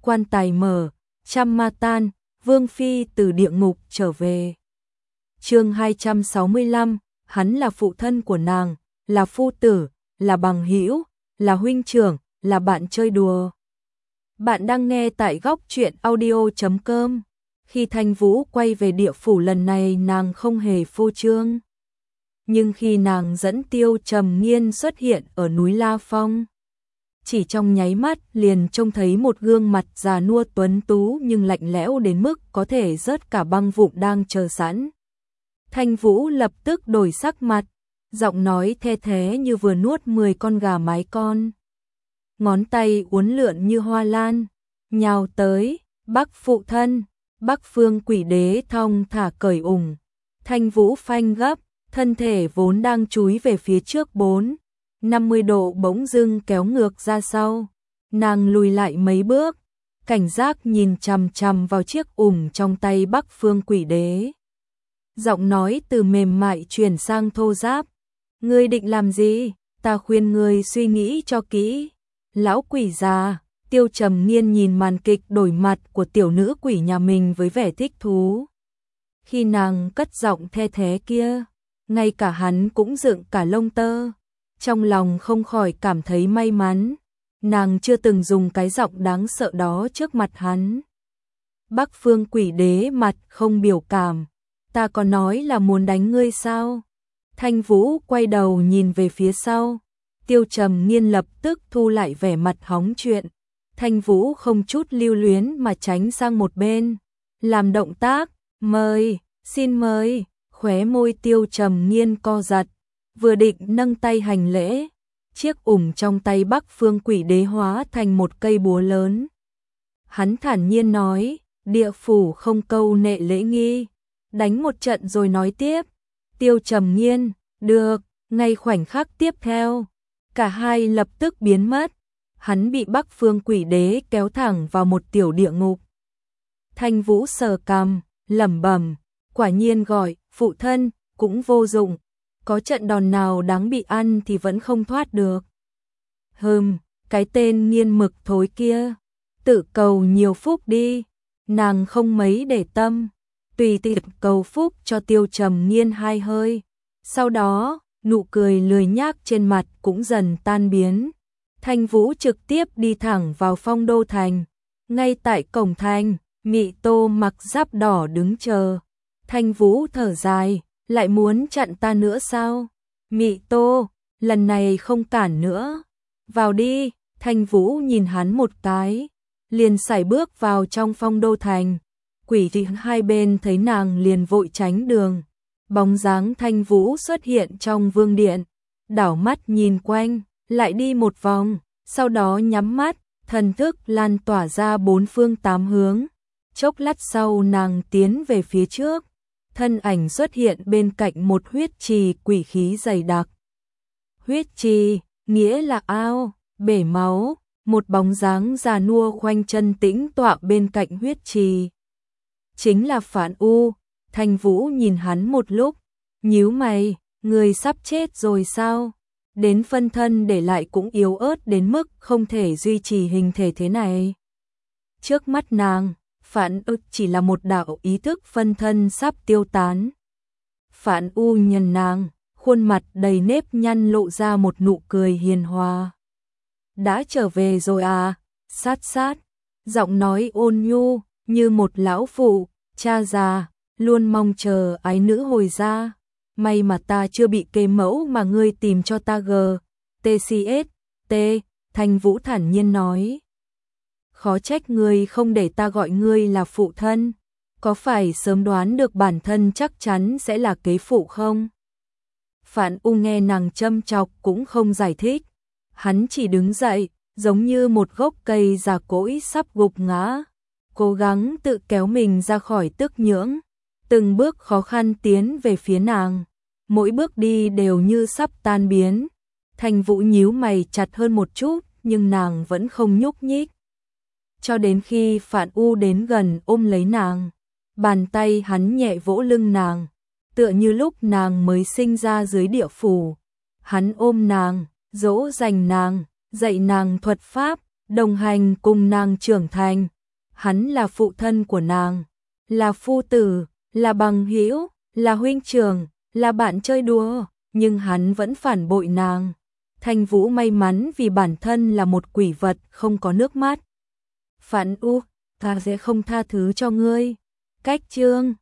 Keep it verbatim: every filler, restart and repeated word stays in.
quan tài mở, trăm ma tan, Vương Phi từ địa ngục trở về. Chương hai trăm sáu mươi lăm, hắn là phụ thân của nàng, là phu tử, là bằng hữu, là huynh trưởng, là bạn chơi đùa. Bạn đang nghe tại góc truyện audio chấm com. Khi Thanh Vũ quay về địa phủ lần này nàng không hề phô trương. Nhưng khi nàng dẫn Tiêu Trầm Nghiên xuất hiện ở núi La Phong, chỉ trong nháy mắt liền trông thấy một gương mặt già nua tuấn tú nhưng lạnh lẽo đến mức có thể rớt cả băng vụn đang chờ sẵn. Thanh Vũ lập tức đổi sắc mặt, giọng nói the thế như vừa nuốt mười con gà mái con. Ngón tay uốn lượn như hoa lan, nhào tới, Bắc phụ thân, Bắc Phương Quỷ Đế thong thả cởi ủng. Thanh Vũ phanh gấp, thân thể vốn đang chúi về phía trước bốn, năm mươi độ bỗng dưng kéo ngược ra sau. Nàng lùi lại mấy bước, cảnh giác nhìn chằm chằm vào chiếc ủng trong tay Bắc Phương Quỷ Đế. Giọng nói từ mềm mại chuyển sang thô ráp. Ngươi định làm gì? Ta khuyên ngươi suy nghĩ cho kỹ. Lão quỷ già, Tiêu Trầm Nghiên nhìn màn kịch đổi mặt của tiểu nữ quỷ nhà mình với vẻ thích thú. Khi nàng cất giọng the thế kia, ngay cả hắn cũng dựng cả lông tơ. Trong lòng không khỏi cảm thấy may mắn, nàng chưa từng dùng cái giọng đáng sợ đó trước mặt hắn. Bắc Phương Quỷ Đế mặt không biểu cảm. Ta có nói là muốn đánh ngươi sao? Thanh Vũ quay đầu nhìn về phía sau. Tiêu Trầm Nghiên lập tức thu lại vẻ mặt hóng chuyện. Thanh Vũ không chút lưu luyến mà tránh sang một bên, làm động tác, mời, xin mời. Khóe môi Tiêu Trầm Nghiên co giật, vừa định nâng tay hành lễ, chiếc ủng trong tay Bắc Phương Quỷ Đế hóa thành một cây búa lớn. Hắn thản nhiên nói, địa phủ không câu nệ lễ nghi, đánh một trận rồi nói tiếp. Tiêu Trầm Nghiên, được. Ngay khoảnh khắc tiếp theo, cả hai lập tức biến mất. Hắn bị Bắc Phương Quỷ Đế kéo thẳng vào một tiểu địa ngục. Thanh Vũ sờ cằm, lẩm bẩm, quả nhiên gọi phụ thân cũng vô dụng, có trận đòn nào đáng bị ăn thì vẫn không thoát được. Hừm, cái tên nghiên mực thối kia, tự cầu nhiều phúc đi. Nàng không mấy để tâm, tùy tiện cầu phúc cho Tiêu Trầm Nghiên hai hơi. Sau đó, nụ cười lười nhác trên mặt cũng dần tan biến. Thanh Vũ trực tiếp đi thẳng vào Phong Đô Thành. Ngay tại cổng thành, Mị Tô mặc giáp đỏ đứng chờ. Thanh Vũ thở dài, lại muốn chặn ta nữa sao? Mị Tô, lần này không cản nữa. Vào đi. Thanh Vũ nhìn hắn một cái, liền sải bước vào trong Phong Đô Thành. Quỷ thị hai bên thấy nàng liền vội tránh đường. Bóng dáng Thanh Vũ xuất hiện trong vương điện, đảo mắt nhìn quanh, lại đi một vòng, sau đó nhắm mắt, thần thức lan tỏa ra bốn phương tám hướng. Chốc lát sau nàng tiến về phía trước, thân ảnh xuất hiện bên cạnh một huyết trì quỷ khí dày đặc. Huyết trì, nghĩa là ao, bể máu, một bóng dáng già nua khoanh chân tĩnh tọa bên cạnh huyết trì. Chính là Phản U. Thanh Vũ nhìn hắn một lúc, nhíu mày, người sắp chết rồi sao? Đến phân thân để lại cũng yếu ớt đến mức không thể duy trì hình thể thế này. Trước mắt nàng, Phản ức chỉ là một đạo ý thức phân thân sắp tiêu tán. Phản U nhìn nàng, khuôn mặt đầy nếp nhăn lộ ra một nụ cười hiền hòa. Đã trở về rồi à? Sát sát, giọng nói ôn nhu như một lão phụ, cha già, luôn mong chờ ái nữ hồi ra. May mà ta chưa bị kê mẫu mà ngươi tìm cho ta gờ. tê xê ét, T, Thanh Vũ thản nhiên nói. Khó trách ngươi không để ta gọi ngươi là phụ thân. Có phải sớm đoán được bản thân chắc chắn sẽ là kế phụ không? Phản U nghe nàng châm chọc cũng không giải thích. Hắn chỉ đứng dậy, giống như một gốc cây già cỗi sắp gục ngã, cố gắng tự kéo mình ra khỏi tức nhưỡng, từng bước khó khăn tiến về phía nàng, mỗi bước đi đều như sắp tan biến. Thanh Vũ nhíu mày chặt hơn một chút, nhưng nàng vẫn không nhúc nhích. Cho đến khi Phản U đến gần ôm lấy nàng, bàn tay hắn nhẹ vỗ lưng nàng, tựa như lúc nàng mới sinh ra dưới địa phủ. Hắn ôm nàng, dỗ dành nàng, dạy nàng thuật pháp, đồng hành cùng nàng trưởng thành. Hắn là phụ thân của nàng, là phu tử, là bằng hữu, là huynh trưởng, là bạn chơi đùa, nhưng hắn vẫn phản bội nàng. Thanh Vũ may mắn vì bản thân là một quỷ vật không có nước mắt. Phản U, ta sẽ không tha thứ cho ngươi. Cách chương